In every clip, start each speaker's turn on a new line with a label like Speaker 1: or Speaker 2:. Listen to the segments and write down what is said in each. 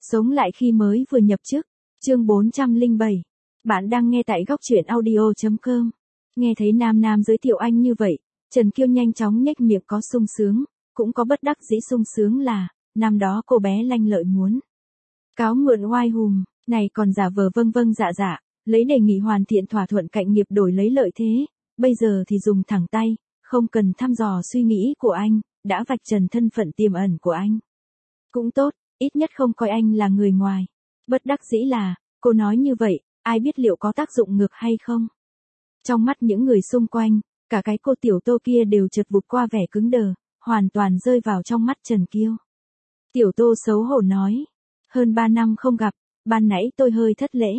Speaker 1: Sống lại khi mới vừa nhập chức. Chương 407. Bạn đang nghe tại góc truyện audio.com. Nghe thấy nam giới thiệu anh như vậy, Trần Kiêu nhanh chóng nhếch miệng, có sung sướng, cũng có bất đắc dĩ. Sung sướng là, năm đó cô bé lanh lợi muốn cáo mượn oai hùm, này còn giả vờ vâng dạ, lấy đề nghị hoàn thiện thỏa thuận cạnh nghiệp đổi lấy lợi thế. Bây giờ thì dùng thẳng tay, không cần thăm dò suy nghĩ của anh, đã vạch trần thân phận tiềm ẩn của anh. Cũng tốt, ít nhất không coi anh là người ngoài. Bất đắc dĩ là, cô nói như vậy, ai biết liệu có tác dụng ngược hay không. Trong mắt những người xung quanh, cả cái cô Tiểu Tô kia đều chợt vụt qua vẻ cứng đờ, hoàn toàn rơi vào trong mắt Trần Kiêu. Tiểu Tô xấu hổ nói, hơn 3 năm không gặp, ban nãy tôi hơi thất lễ.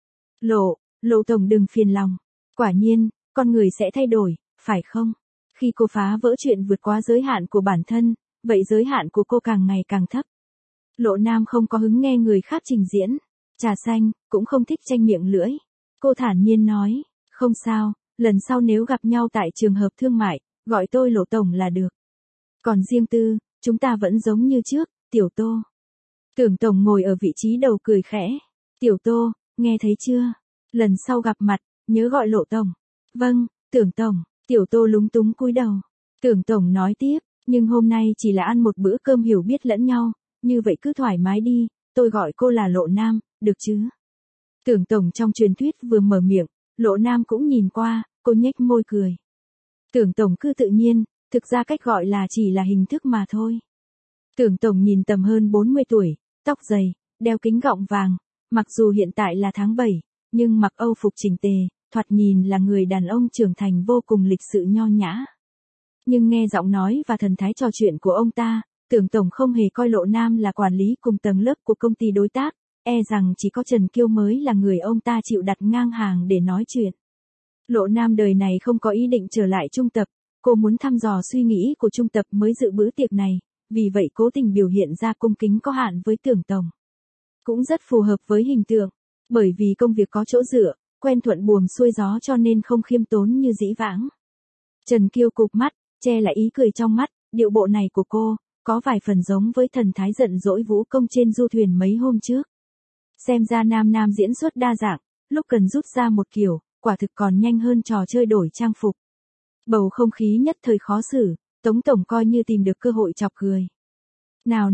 Speaker 1: Lộ tổng đừng phiền lòng, quả nhiên, con người sẽ thay đổi, phải không? Khi cô phá vỡ chuyện vượt quá giới hạn của bản thân, vậy giới hạn của cô càng ngày càng thấp. Lộ Nam không có hứng nghe người khác trình diễn trà xanh, cũng không thích tranh miệng lưỡi. Cô thản nhiên nói, không sao, lần sau nếu gặp nhau tại trường hợp thương mại, gọi tôi Lộ tổng là được. Còn riêng tư, chúng ta vẫn giống như trước, Tiểu Tô. Tưởng tổng ngồi ở vị trí đầu cười khẽ. Tiểu Tô, nghe thấy chưa? Lần sau gặp mặt, nhớ gọi Lộ tổng. Vâng, Tưởng tổng. Tiểu Tô lúng túng cúi đầu. Tưởng tổng nói tiếp, nhưng hôm nay chỉ là ăn một bữa cơm hiểu biết lẫn nhau, như vậy cứ thoải mái đi, tôi gọi cô là Lộ Nam, được chứ? Tưởng tổng trong truyền thuyết vừa mở miệng, Lộ Nam cũng nhìn qua, cô nhếch môi cười. Tưởng tổng cứ tự nhiên, thực ra cách gọi là chỉ là hình thức mà thôi. Tưởng tổng nhìn tầm hơn 40 tuổi, tóc dày, đeo kính gọng vàng, mặc dù hiện tại là tháng 7, nhưng mặc âu phục chỉnh tề, thoạt nhìn là người đàn ông trưởng thành vô cùng lịch sự nho nhã. Nhưng nghe giọng nói và thần thái trò chuyện của ông ta, Tưởng tổng không hề coi Lộ Nam là quản lý cùng tầng lớp của công ty đối tác, rằng chỉ có Trần Kiêu mới là người ông ta chịu đặt ngang hàng để nói chuyện. Lộ Nam đời này không có ý định trở lại trung tập, cô muốn thăm dò suy nghĩ của trung tập mới dự bữa tiệc này, vì vậy cố tình biểu hiện ra cung kính có hạn với Tưởng tổng. Cũng rất phù hợp với hình tượng, bởi vì công việc có chỗ dựa, quen thuận buồm xuôi gió cho nên không khiêm tốn như dĩ vãng. Trần Kiêu cụp mắt, che lại ý cười trong mắt, điệu bộ này của cô, có vài phần giống với thần thái giận dỗi vũ công trên du thuyền mấy hôm trước. Xem ra nam diễn xuất đa dạng, lúc cần rút ra một kiểu, quả thực còn nhanh hơn trò chơi đổi trang phục. Bầu không khí nhất thời khó xử, Tống tổng coi như tìm được cơ hội chọc cười. Nào,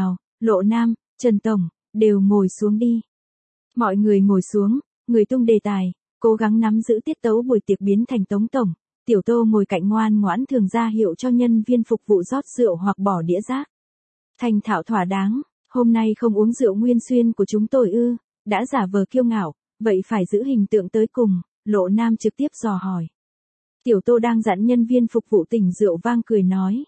Speaker 1: Lộ Nam, Trần tổng, đều ngồi xuống đi. Mọi người ngồi xuống, người tung đề tài, cố gắng nắm giữ tiết tấu buổi tiệc biến thành Tống tổng. Tiểu Tô ngồi cạnh ngoan ngoãn thường ra hiệu cho nhân viên phục vụ rót rượu hoặc bỏ đĩa rác. Thành thạo thỏa đáng, hôm nay không uống rượu nguyên xuyên của chúng tôi ư, đã giả vờ kiêu ngạo, vậy phải giữ hình tượng tới cùng, Lộ Nam trực tiếp dò hỏi. Tiểu Tô đang dặn nhân viên phục vụ tỉnh rượu vang cười nói.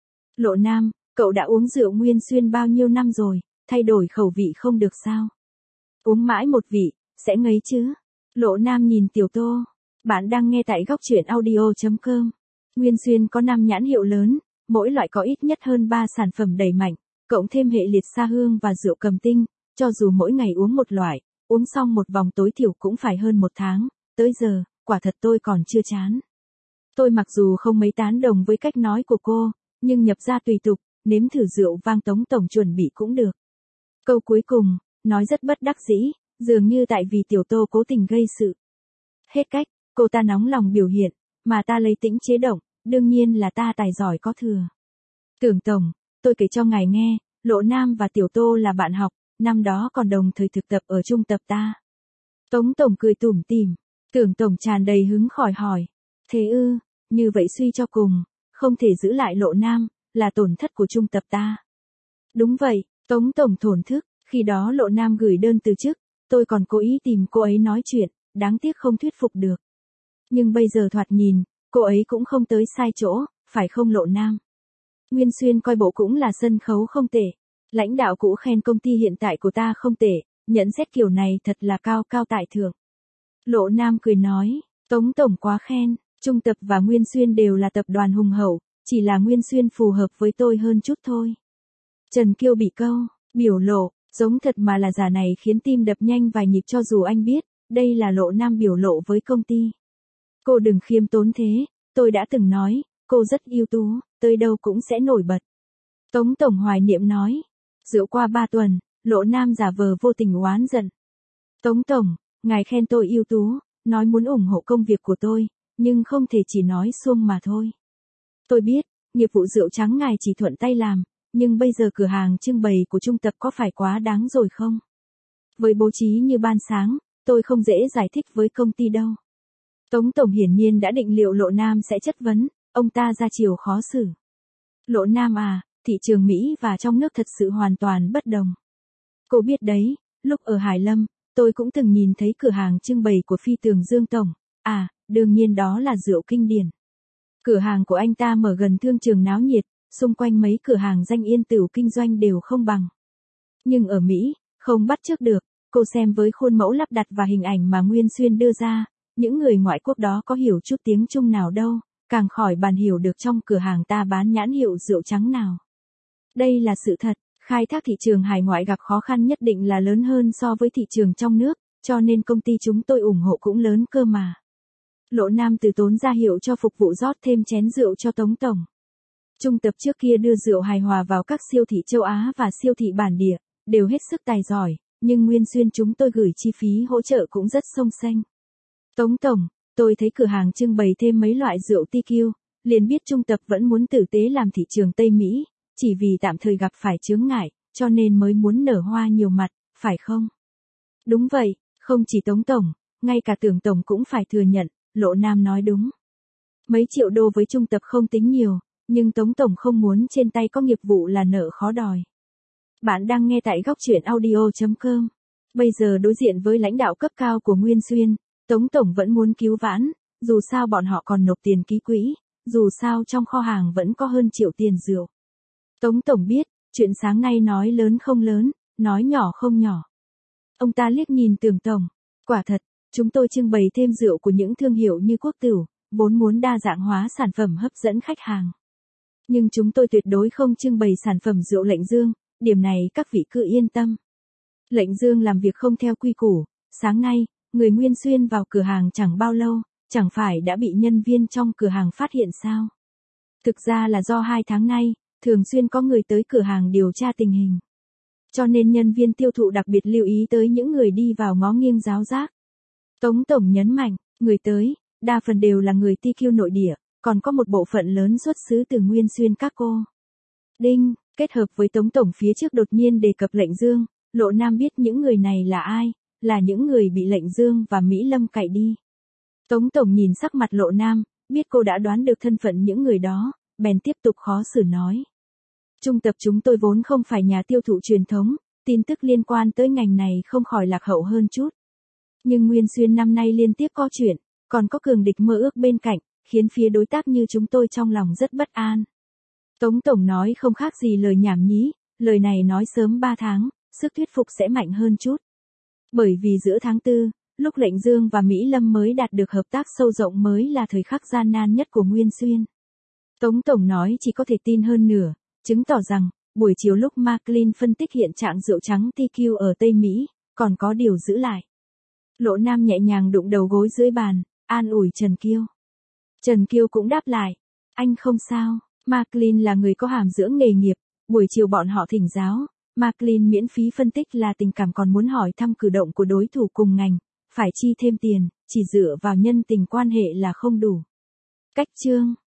Speaker 1: Lộ Nam, cậu đã uống rượu nguyên xuyên bao nhiêu năm rồi, thay đổi khẩu vị không được sao? Uống mãi một vị, sẽ ngấy chứ? Lộ Nam nhìn Tiểu Tô. Bạn đang nghe tại góc truyện audio.com. Nguyên xuyên có 5 nhãn hiệu lớn, mỗi loại có ít nhất hơn 3 sản phẩm đầy mạnh, cộng thêm hệ liệt sa hương và rượu cầm tinh, cho dù mỗi ngày uống một loại, uống xong một vòng tối thiểu cũng phải hơn 1 tháng, tới giờ, quả thật tôi còn chưa chán. Tôi mặc dù không mấy tán đồng với cách nói của cô, nhưng nhập ra tùy tục, nếm thử rượu vang Tống tổng chuẩn bị cũng được. Câu cuối cùng, nói rất bất đắc dĩ, dường như tại vì Tiểu Tô cố tình gây sự. Hết cách. Cô ta nóng lòng biểu hiện, mà ta lấy tĩnh chế động, đương nhiên là ta tài giỏi có thừa. Tưởng tổng, tôi kể cho ngài nghe, Lộ Nam và Tiểu Tô là bạn học, năm đó còn đồng thời thực tập ở trung tập ta. Tống tổng cười tủm tỉm, Tưởng tổng tràn đầy hứng khỏi hỏi. Thế ư, như vậy suy cho cùng, không thể giữ lại Lộ Nam, là tổn thất của trung tập ta. Đúng vậy, Tống tổng thổn thức, khi đó Lộ Nam gửi đơn từ chức, tôi còn cố ý tìm cô ấy nói chuyện, đáng tiếc không thuyết phục được. Nhưng bây giờ thoạt nhìn, cô ấy cũng không tới sai chỗ, phải không Lộ Nam? Nguyên xuyên coi bộ cũng là sân khấu không tệ. Lãnh đạo cũ khen công ty hiện tại của ta không tệ, nhận xét kiểu này thật là cao tại thượng. Lộ Nam cười nói, Tống tổng quá khen, trung tập và Nguyên xuyên đều là tập đoàn hùng hậu, chỉ là Nguyên xuyên phù hợp với tôi hơn chút thôi. Trần Kiêu bị câu, biểu lộ, giống thật mà là giả này khiến tim đập nhanh vài nhịp cho dù anh biết, đây là Lộ Nam biểu lộ với công ty. Cô đừng khiêm tốn thế, tôi đã từng nói, cô rất ưu tú, tới đâu cũng sẽ nổi bật. Tống tổng hoài niệm nói, rượu qua 3 tuần, Lộ Nam giả vờ vô tình oán giận. Tống Tổng, ngài khen tôi ưu tú, nói muốn ủng hộ công việc của tôi, nhưng không thể chỉ nói suông mà thôi. Tôi biết, nghiệp vụ rượu trắng ngài chỉ thuận tay làm, nhưng bây giờ cửa hàng trưng bày của trung tập có phải quá đáng rồi không? Với bố trí như ban sáng, tôi không dễ giải thích với công ty đâu. Tống Tổng hiển nhiên đã định liệu Lộ Nam sẽ chất vấn, ông ta ra chiều khó xử. Lộ Nam à, thị trường Mỹ và trong nước thật sự hoàn toàn bất đồng. Cô biết đấy, lúc ở Hải Lâm, tôi cũng từng nhìn thấy cửa hàng trưng bày của Phi Tường Dương Tổng. À, đương nhiên đó là rượu kinh điển. Cửa hàng của anh ta mở gần thương trường náo nhiệt, xung quanh mấy cửa hàng danh yên tửu kinh doanh đều không bằng. Nhưng ở Mỹ, không bắt chước được, cô xem với khuôn mẫu lắp đặt và hình ảnh mà Nguyên Xuyên đưa ra, những người ngoại quốc đó có hiểu chút tiếng Trung nào đâu, càng khỏi bàn hiểu được trong cửa hàng ta bán nhãn hiệu rượu trắng nào. Đây là sự thật, khai thác thị trường hải ngoại gặp khó khăn nhất định là lớn hơn so với thị trường trong nước, cho nên công ty chúng tôi ủng hộ cũng lớn cơ mà. Lộ Nam từ tốn ra hiệu cho phục vụ rót thêm chén rượu cho Tống Tổng. Trung tập trước kia đưa rượu hài hòa vào các siêu thị châu Á và siêu thị bản địa, đều hết sức tài giỏi, nhưng Nguyên Xuyên chúng tôi gửi chi phí hỗ trợ cũng rất xông xanh. Tống Tổng, tôi thấy cửa hàng trưng bày thêm mấy loại rượu TQ, liền biết trung tập vẫn muốn tử tế làm thị trường Tây Mỹ, chỉ vì tạm thời gặp phải chướng ngại, cho nên mới muốn nở hoa nhiều mặt, phải không? Đúng vậy, không chỉ Tống Tổng, ngay cả Tưởng Tổng cũng phải thừa nhận, Lộ Nam nói đúng. Mấy triệu đô với trung tập không tính nhiều, nhưng Tống Tổng không muốn trên tay có nghiệp vụ là nợ khó đòi. Bạn đang nghe tại góc truyện audio.com. Bây giờ đối diện với lãnh đạo cấp cao của Nguyên Xuyên, Tống Tổng vẫn muốn cứu vãn, dù sao bọn họ còn nộp tiền ký quỹ, dù sao trong kho hàng vẫn có hơn triệu tiền rượu. Tống Tổng biết, chuyện sáng nay nói lớn không lớn, nói nhỏ không nhỏ. Ông ta liếc nhìn Tưởng Tổng, quả thật, chúng tôi trưng bày thêm rượu của những thương hiệu như Quốc Tửu, vốn muốn đa dạng hóa sản phẩm hấp dẫn khách hàng. Nhưng chúng tôi tuyệt đối không trưng bày sản phẩm rượu Lệnh Dương, điểm này các vị cứ yên tâm. Lệnh Dương làm việc không theo quy củ, sáng nay, người Nguyên Xuyên vào cửa hàng chẳng bao lâu, chẳng phải đã bị nhân viên trong cửa hàng phát hiện sao? Thực ra là do 2 tháng nay, thường xuyên có người tới cửa hàng điều tra tình hình. Cho nên nhân viên tiêu thụ đặc biệt lưu ý tới những người đi vào ngó nghiêng giáo giác. Tống Tổng nhấn mạnh, người tới, đa phần đều là người TQ nội địa, còn có một bộ phận lớn xuất xứ từ Nguyên Xuyên các cô. Đinh, kết hợp với Tống Tổng phía trước đột nhiên đề cập Lệnh Dương, Lộ Nam biết những người này là ai, là những người bị Lệnh Dương và Mỹ Lâm cạy đi. Tống Tổng nhìn sắc mặt Lộ Nam, biết cô đã đoán được thân phận những người đó, bèn tiếp tục khó xử nói. Trung tập chúng tôi vốn không phải nhà tiêu thụ truyền thống, tin tức liên quan tới ngành này không khỏi lạc hậu hơn chút. Nhưng Nguyên Xuyên năm nay liên tiếp có chuyện, còn có cường địch mơ ước bên cạnh, khiến phía đối tác như chúng tôi trong lòng rất bất an. Tống Tổng nói không khác gì lời nhảm nhí, lời này nói sớm 3 tháng, sức thuyết phục sẽ mạnh hơn chút. Bởi vì giữa tháng 4, lúc Lệnh Dương và Mỹ Lâm mới đạt được hợp tác sâu rộng mới là thời khắc gian nan nhất của Nguyên Xuyên. Tống Tổng nói chỉ có thể tin hơn nửa, chứng tỏ rằng, buổi chiều lúc McLean phân tích hiện trạng rượu trắng TQ ở Tây Mỹ, còn có điều giữ lại. Lộ Nam nhẹ nhàng đụng đầu gối dưới bàn, an ủi Trần Kiêu. Trần Kiêu cũng đáp lại, anh không sao, McLean là người có hàm dưỡng nghề nghiệp, buổi chiều bọn họ thỉnh giáo, McLean miễn phí phân tích là tình cảm còn muốn hỏi thăm cử động của đối thủ cùng ngành, phải chi thêm tiền, chỉ dựa vào nhân tình quan hệ là không đủ. Cách chương